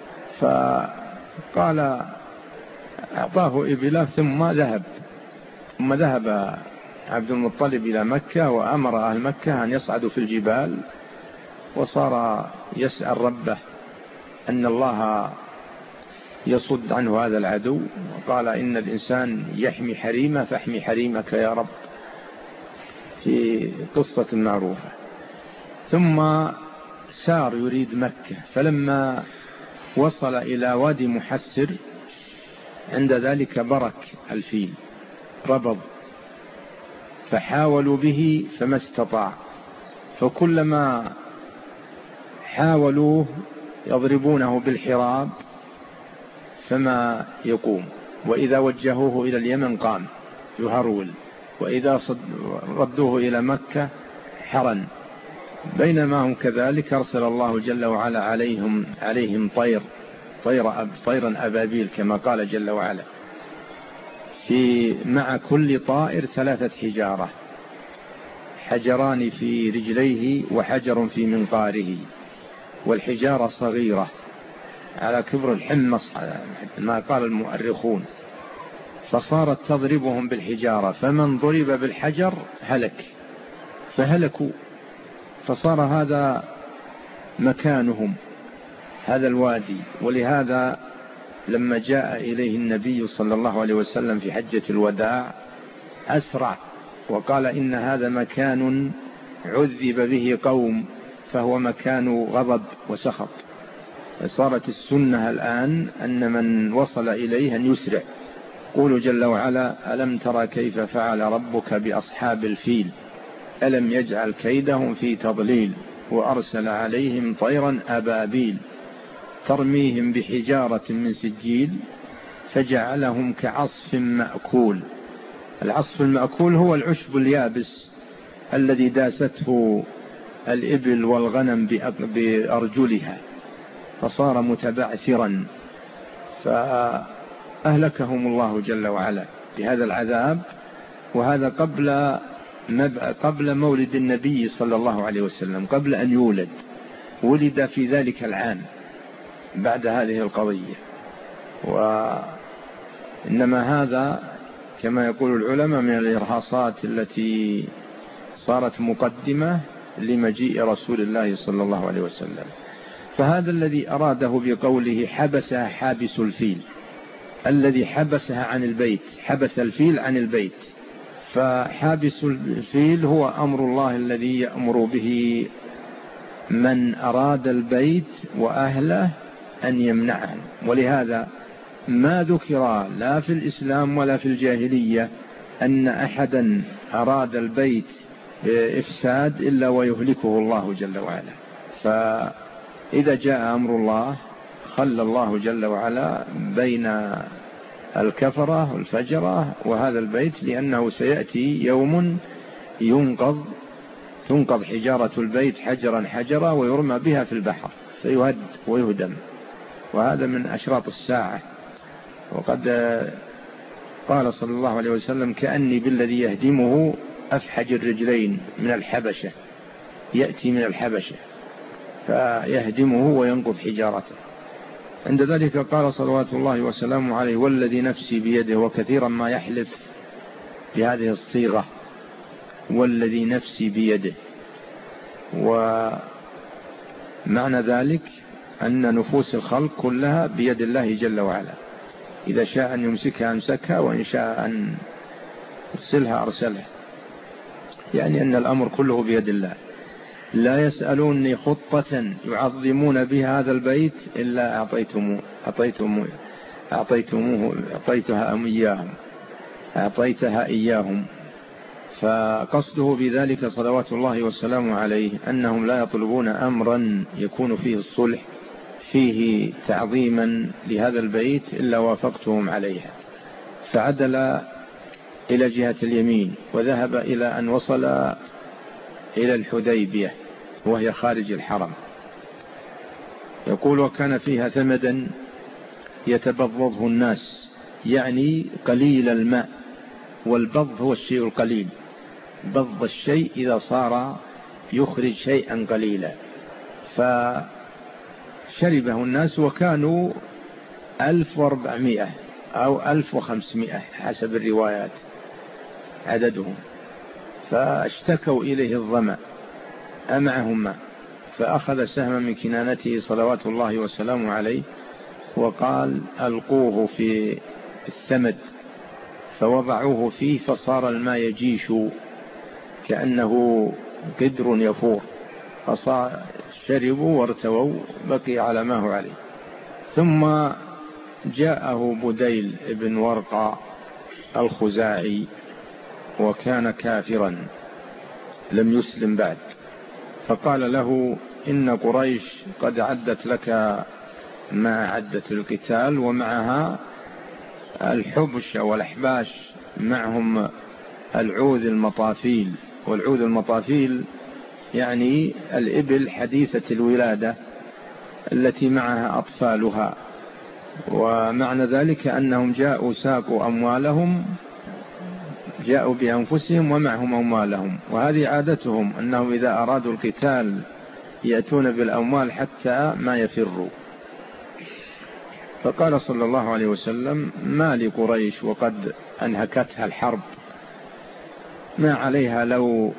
Speaker 2: فقال: أعطاه إبله ثم ذهب عبد المطلب إلى مكة، وأمر أهل مكة أن يصعدوا في الجبال، وصار يسأل ربه أن الله يصد عنه هذا العدو. وقال: إن الإنسان يحمي حريمه فاحمي حريمك يا رب، في قصة معروفة. ثم سار يريد مكة، فلما وصل إلى وادي محسر عند ذلك برك الفيل ربض، فحاولوا به فما استطاع، فكلما حاولوا يضربونه بالحراب فما يقوم، وإذا وجهوه إلى اليمن قام يهرول، وإذا ردوه إلى مكة حرن. بينما هم كذلك أرسل الله جل وعلا عليهم طيرا أبابيل كما قال جل وعلا، مع كل طائر 3 حجارة، حجران في رجليه وحجر في منقاره، والحجارة صغيرة على كبر الحمص ما قال المؤرخون، فصارت تضربهم بالحجارة، فمن ضرب بالحجر هلك، فهلكوا، فصار هذا مكانهم، هذا الوادي. ولهذا لما جاء إليه النبي صلى الله عليه وسلم في حجة الوداع أسرع وقال إن هذا مكان عذب به قوم، فهو مكان غضب وسخط. فصارت السنة الآن أن من وصل إليه أن يسرع. قول جل وعلا: ألم ترى كيف فعل ربك بأصحاب الفيل ألم يجعل كيدهم في تضليل وأرسل عليهم طيرا أبابيل ترميهم بحجارة من سجيل فجعلهم كعصف مأكول. العصف المأكول هو العشب اليابس الذي داسته الإبل والغنم بأرجلها، فصار متبعثرا، فأهلكهم الله جل وعلا بهذا العذاب. وهذا قبل مولد النبي صلى الله عليه وسلم، قبل أن يولد، ولد في ذلك العام بعد هذه القضية. وإنما هذا كما يقول العلماء من الإرهاصات التي صارت مقدمة لمجيء رسول الله صلى الله عليه وسلم. فهذا الذي أراده بقوله حبسها حابس الفيل، الذي حبسها عن البيت، حبس الفيل عن البيت. فحابس الفيل هو أمر الله الذي يأمر به من أراد البيت وأهله أن يمنعهم. ولهذا ما ذكر لا في الإسلام ولا في الجاهلية أن أحدا أراد البيت بإفساد إلا ويهلكه الله جل وعلا. فإذا جاء أمر الله خلى الله جل وعلا بين الكفرة والفجرة وهذا البيت، لأنه سيأتي يوم تنقض حجارة البيت حجرا حجرا ويرمى بها في البحر فيهد ويهدم، وهذا من أشراط الساعة. وقد قال صلى الله عليه وسلم: كأني بالذي يهدمه أفحج الرجلين من الحبشة، يأتي من الحبشة فيهدمه وينقض حجارته. عند ذلك قال صلوات الله وسلامه عليه: والذي نفسي بيده، وكثيرا ما يحلف بهذه الصيغة والذي نفسي بيده. ومعنى ذلك أن نفوس الخلق كلها بيد الله جل وعلا، إذا شاء أن يمسكها أمسكها، وإن شاء أن يرسلها أرسلها، يعني أن الأمر كله بيد الله. لا يسألوني خطة يعظمون بها هذا البيت إلا أعطيتها إياهم. فقصده بذلك صلوات الله والسلام عليه أنهم لا يطلبون أمرا يكون فيه الصلح فيه تعظيما لهذا البيت إلا وافقتهم عليها. فعدل إلى جهة اليمين وذهب إلى أن وصل إلى الحديبية وهي خارج الحرم. يقول: وكان فيها ثمدا يتبضضه الناس، يعني قليل الماء، والبض هو الشيء القليل، بض الشيء إذا صار يخرج شيئا قليلا. فشربه الناس، وكانوا 1400 أو 1500 حسب الروايات عددهم، فاشتكوا إليه الظمأ أمعهم ماء، فأخذ سهما من كنانته صلوات الله وسلامه عليه وقال: ألقوه في الثمد، فوضعوه فيه فصار الماء يجيش كأنه قدر يفور، فشربوا وارتووا، بقي على ما هو عليه. ثم جاءه بديل بن ورقة الخزاعي وكان كافرا لم يسلم بعد، فقال له إن قريش قد عدت لك ما عدت القتال، ومعها الحبش والأحباش، معهم العوذ المطافيل. والعوذ المطافيل يعني الإبل حديثة الولادة التي معها أطفالها، ومعنى ذلك أنهم جاءوا ساقوا أموالهم، جاءوا بأنفسهم ومعهم أموالهم، وهذه عادتهم أنهم إذا أرادوا القتال يأتون بالأموال حتى ما يفروا. فقال صلى الله عليه وسلم ما لقريش وقد أنهكتها الحرب، ما عليها لو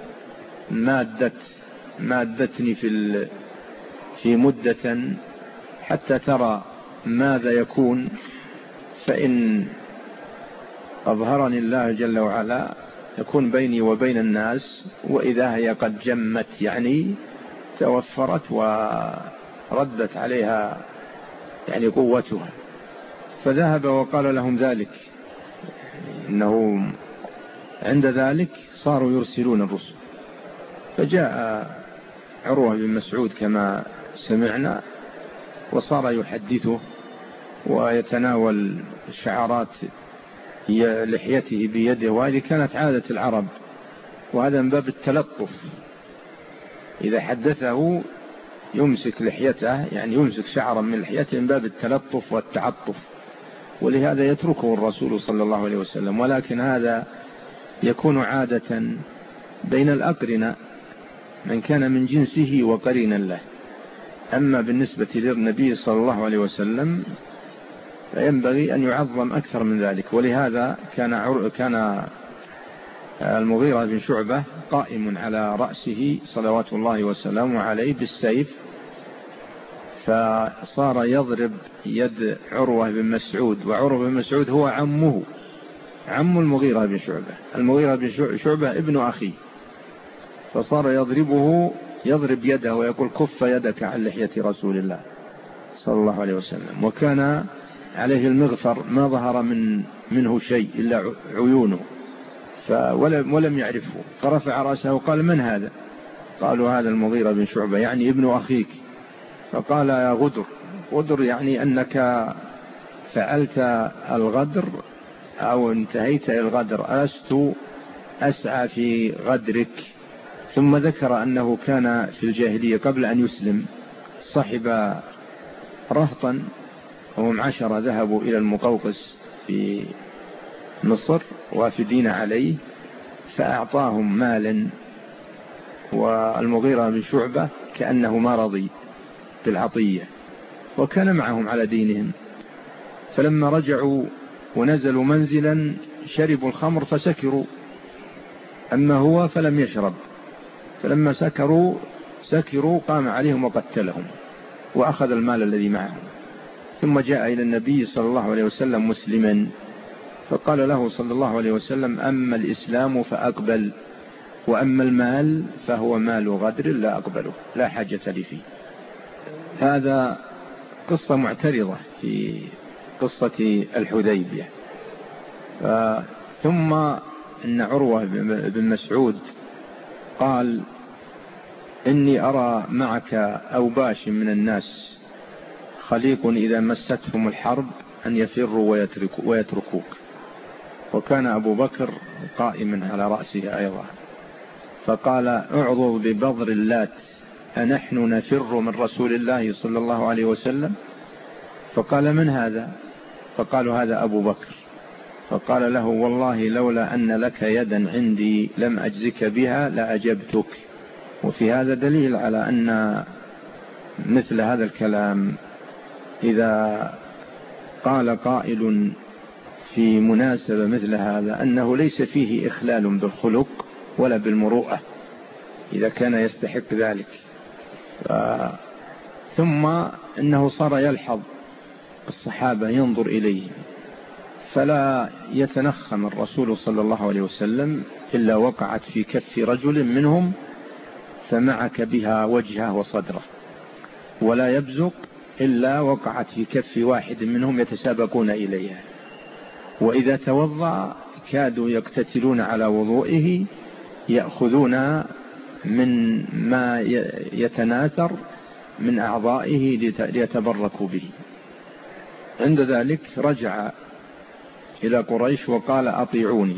Speaker 2: مادتني في مدة حتى ترى ماذا يكون، فإن أظهرني الله جل وعلا يكون بيني وبين الناس، وإذا هي قد جمت يعني توفرت وردت عليها يعني قوتها. فذهب وقال لهم ذلك، إنه عند ذلك صاروا يرسلون الرسل. فجاء عروة بن مسعود كما سمعنا وصار يحدثه ويتناول شعرات لحيته بيده، وهذه كانت عادة العرب، وهذا من باب التلطف. إذا حدثه يمسك لحيته، يعني يمسك شعرا من لحيته من باب التلطف والتعطف، ولهذا يتركه الرسول صلى الله عليه وسلم. ولكن هذا يكون عادة بين الأقرناء، من كان من جنسه وقرينا له. أما بالنسبة للنبي صلى الله عليه وسلم فينبغي أن يعظم أكثر من ذلك. ولهذا كان المغيرة بن شعبة قائم على رأسه صلوات الله وسلامه عليه بالسيف، فصار يضرب يد عروة بن مسعود، وعروة بن مسعود هو عم المغيرة بن شعبة، المغيرة بن شعبة ابن أخيه، فصار يضرب يده ويقول كف يدك عن لحية رسول الله صلى الله عليه وسلم. وكان عليه المغفر ما ظهر منه شيء إلا عيونه، ولم يعرفه، فرفع رأسه وقال من هذا؟ قالوا هذا المغيرة بن شعبة يعني ابن أخيك. فقال يا غدر يعني أنك فعلت الغدر أو انتهيت إلى الغدر، ألست أسعى في غدرك. ثم ذكر أنه كان في الجاهلية قبل أن يسلم صحب رهطا وهم 10 ذهبوا إلى المقوقس في مصر وافدين عليه، فأعطاهم مالا، والمغيرة بن شعبة كأنه ما رضي بالعطية وكان معهم على دينهم. فلما رجعوا ونزلوا منزلا شربوا الخمر فسكروا، أما هو فلم يشرب، فلما سكروا قام عليهم وقتلهم وأخذ المال الذي معهم. ثم جاء إلى النبي صلى الله عليه وسلم مسلما، فقال له صلى الله عليه وسلم أما الإسلام فأقبل، وأما المال فهو مال غدر لا أقبله، لا حاجة لي فيه. هذا قصة معترضة في قصة الحديبية. ثم إن عروة بن مسعود قال إني أرى معك أوباش من الناس خليق إذا مستهم الحرب أن يفروا ويتركوك. وكان أبو بكر قائما على رأسه أيضا، فقال اعضوا ببضر اللات أنحن نفر من رسول الله صلى الله عليه وسلم؟ فقال من هذا؟ فقالوا هذا أبو بكر. فقال له والله لولا أن لك يدا عندي لم أجزك بها لأجبتك. وفي هذا دليل على أن مثل هذا الكلام إذا قال قائل في مناسبة مثل هذا أنه ليس فيه إخلال بالخلق ولا بالمروءة إذا كان يستحق ذلك. ثم إنه صار يلحظ الصحابة ينظر إليه، فلا يتنخم الرسول صلى الله عليه وسلم إلا وقعت في كف رجل منهم فمعك بها وجهه وصدره، ولا يبزق إلا وقعت في كف واحد منهم يتسابقون إليها، وإذا توضأ كادوا يقتتلون على وضوئه، يأخذون من ما يتناثر من أعضائه ليتبركوا به. عند ذلك رجع إلى قريش وقال أطيعوني،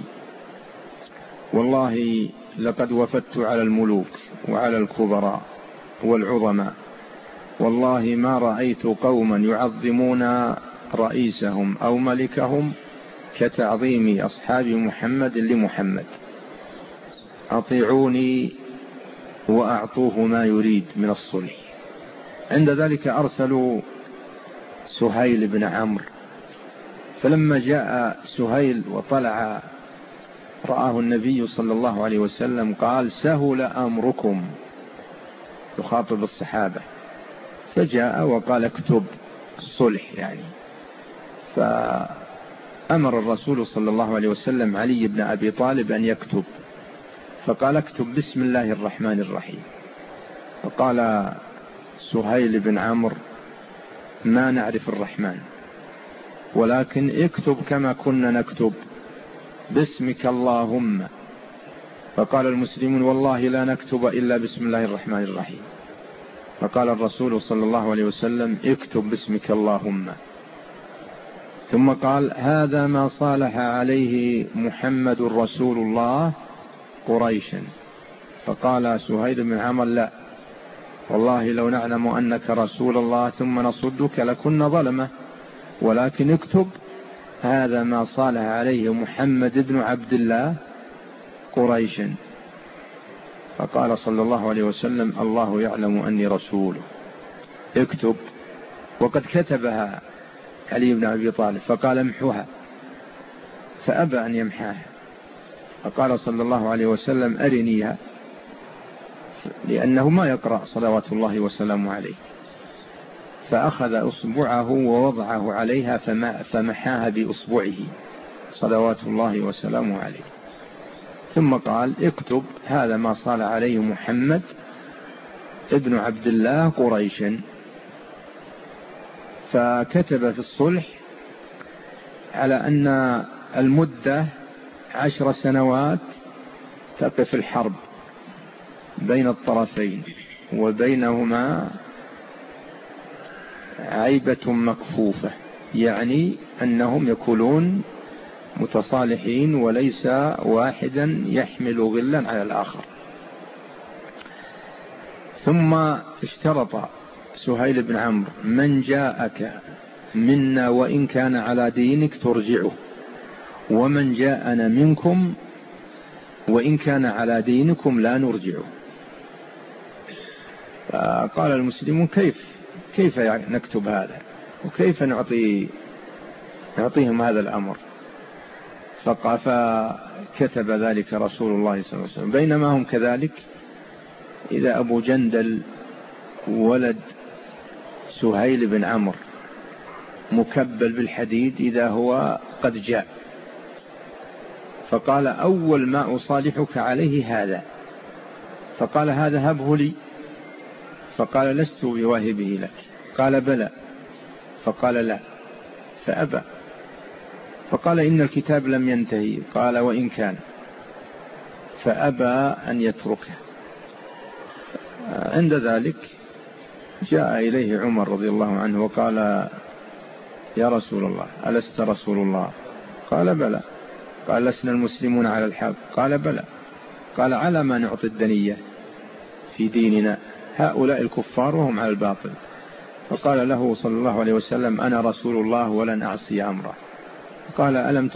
Speaker 2: والله لقد وفدت على الملوك وعلى الكبراء والعظماء، والله ما رأيت قوما يعظمون رئيسهم أو ملكهم كتعظيم أصحاب محمد لمحمد، أطيعوني وأعطوه ما يريد من الصلح. عند ذلك أرسلوا سهيل بن عمرو، فلما جاء سهيل وطلع رآه النبي صلى الله عليه وسلم قال سهل أمركم، يخاطب الصحابة، فجاء وقال اكتب الصلح يعني. فأمر الرسول صلى الله عليه وسلم علي بن أبي طالب أن يكتب، فقال اكتب بسم الله الرحمن الرحيم. فقال سهيل بن عمرو ما نعرف الرحمن، ولكن اكتب كما كنا نكتب باسمك اللهم. فقال المسلمون والله لا نكتب إلا بسم الله الرحمن الرحيم. فقال الرسول صلى الله عليه وسلم اكتب باسمك اللهم. ثم قال هذا ما صالح عليه محمد رسول الله قريشا. فقال سهيل بن عمرو لا والله لو نعلم أنك رسول الله ثم نصدك لكنا ظلمة، ولكن اكتب هذا ما صالح عليه محمد بن عبد الله قريشا. فقال صلى الله عليه وسلم الله يعلم أني رسوله، اكتب. وقد كتبها علي بن أبي طالب، فقال امحوها، فأبى أن يمحاها. فقال صلى الله عليه وسلم أرنيها، لأنه ما يقرأ صلوات الله وسلامه عليه. فأخذ أصبعه ووضعه عليها فمحاها بأصبعه صلوات الله وسلامه عليه. ثم قال اكتب هذا ما صال عليه محمد ابن عبد الله قريشا. فكتب في الصلح على أن المدة 10 سنوات تقف الحرب بين الطرفين وبينهما عيبة مكفوفة، يعني أنهم يكونون متصالحين وليس واحدا يحمل غلا على الآخر. ثم اشترط سهيل بن عمرو من جاءك منا وإن كان على دينك ترجعه، ومن جاءنا منكم وإن كان على دينكم لا نرجعه. فقال المسلمون كيف نكتب هذا وكيف نعطيهم هذا الأمر؟ فكتب ذلك رسول الله صلى الله عليه وسلم. بينما هم كذلك إذا أبو جندل ولد سهيل بن عمرو مكبل بالحديد إذا هو قد جاء، فقال أول ما أصالحك عليه هذا. فقال هذا هبه لي. فقال لست بواهبه لك. قال بلى. فقال لا، فأبى. فقال إن الكتاب لم ينتهي. قال وإن كان، فأبى أن يتركه. عند ذلك جاء إليه عمر رضي الله عنه وقال يا رسول الله ألست رسول الله؟ قال بلى. قال لسنا المسلمون على الحق؟ قال بلى. قال على ما نعطي الدنية في ديننا؟ هؤلاء الكفار وهم على الباطل. فقال له صلى الله عليه وسلم أنا رسول الله ولن أعصي أمره. قال ألم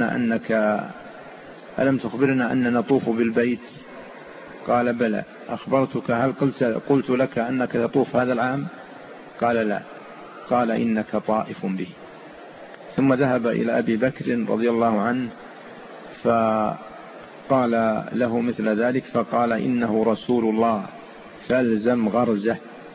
Speaker 2: تخبرنا أن نطوف بالبيت؟ قال بلى. أخبرتك؟ هل قلت لك أنك تطوف هذا العام؟ قال لا. قال إنك طائف به. ثم ذهب إلى أبي بكر رضي الله عنه فقال له مثل ذلك، فقال إنه رسول الله فالزم غرزه.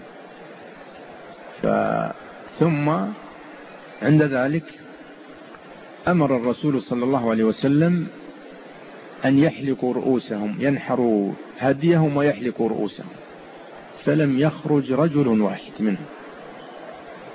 Speaker 2: ثم عند ذلك أمر الرسول صلى الله عليه وسلم أن يحلقوا رؤوسهم، ينحروا هديهم ويحلقوا رؤوسهم، فلم يخرج رجل واحد منهم.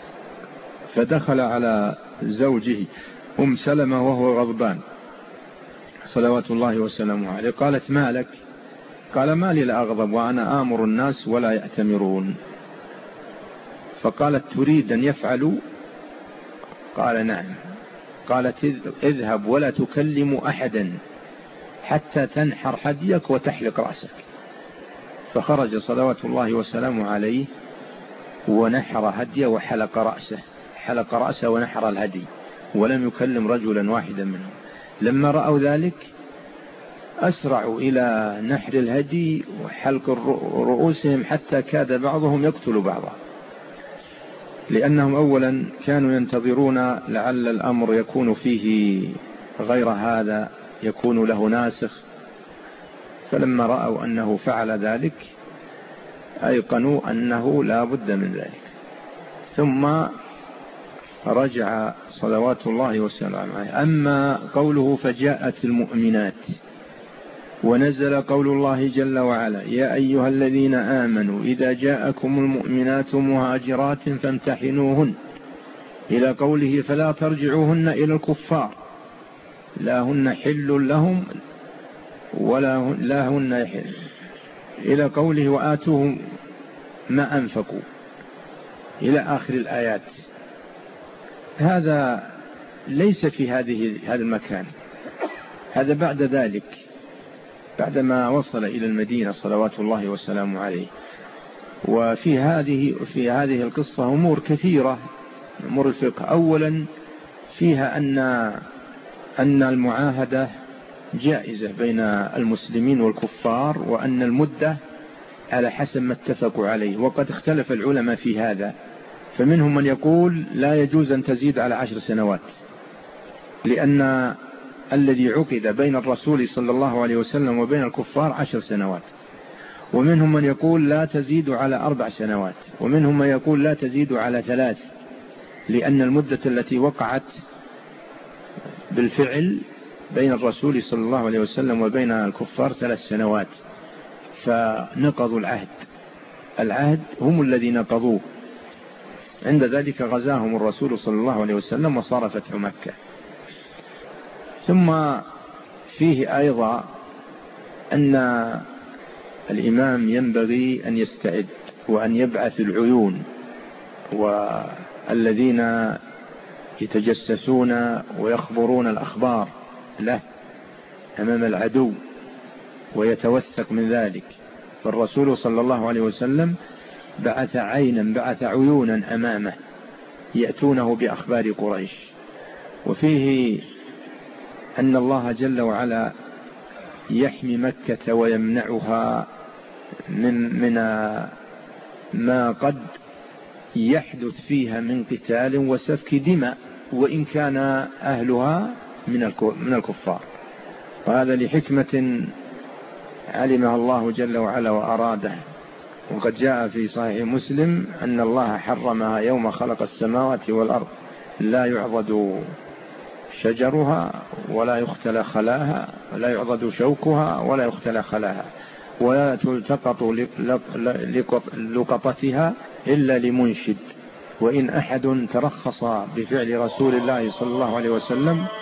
Speaker 2: فدخل على زوجه أم سلمة وهو غضبان صلوات الله وسلامه عليه. قالت: ما لك؟ قال: ما لي لا أغضب وأنا آمر الناس ولا يأتمرون. فقالت: تريد أن يفعلوا؟ قال: نعم. قالت: اذهب ولا تكلم أحدا حتى تنحر هديك وتحلق رأسك. فخرج صلوات الله وسلامه عليه ونحر هديه وحلق رأسه، حلق رأسه ونحر الهدي، ولم يكلم رجلا واحدا منهم. لما رأوا ذلك أسرعوا إلى نحر الهدي وحلق رؤوسهم، حتى كاد بعضهم يقتل بعضا، لأنهم أولا كانوا ينتظرون لعل الأمر يكون فيه غير هذا، يكون له ناسخ. فلما رأوا أنه فعل ذلك أيقنوا أنه لا بد من ذلك. ثم رجع صلوات الله وسلامه عليه. أما قوله فجاءت المؤمنات، ونزل قول الله جل وعلا: يا أيها الذين آمنوا إذا جاءكم المؤمنات مهاجرات فامتحنوهن، إلى قوله فلا ترجعوهن إلى الكفار لا هن حل لهم ولا لا هن يحل، إلى قوله وآتوهم ما أنفقوا إلى آخر الآيات. هذا ليس في هذا المكان، هذا بعد ذلك، بعدما وصل إلى المدينة صلوات الله وسلامه عليه. وفي هذه القصة أمور كثيرة، أمور الفقه. أولا فيها أن المعاهدة جائزة بين المسلمين والكفار، وأن المدة على حسب ما اتفقوا عليه. وقد اختلف العلماء في هذا، فمنهم من يقول لا يجوز أن تزيد على 10 سنوات، لأن الذي عقد بين الرسول صلى الله عليه وسلم وبين الكفار 10 سنوات. ومنهم من يقول لا تزيد على 4 سنوات، ومنهم من يقول لا تزيد على 3، لأن المدة التي وقعت بالفعل بين الرسول صلى الله عليه وسلم وبين الكفار 3 سنوات، فنقضوا العهد هم الذين نقضوه. عند ذلك غزاهم الرسول صلى الله عليه وسلم وصار فتح مكة. ثم فيه أيضا أن الإمام ينبغي أن يستعد وأن يبعث العيون والذين يتجسسون ويخبرون الأخبار له أمام العدو ويتوثق من ذلك. فالرسول صلى الله عليه وسلم بعث عيونا أمامه يأتونه بأخبار قريش. وفيه أن الله جل وعلا يحمي مكة ويمنعها من ما قد يحدث فيها من قتال وسفك دماء، وإن كان أهلها من الكفار. وهذا لحكمة علمها الله جل وعلا وأراده. وقد جاء في صحيح مسلم أن الله حرمها يوم خلق السماوات والأرض، لا يعضد شجرها ولا يختلى خلاها، ولا يعضد شوكها ولا يختلى خلاها، ولا تلتقط لقطتها إلا لمنشد. وإن أحد ترخص بفعل رسول الله صلى الله عليه وسلم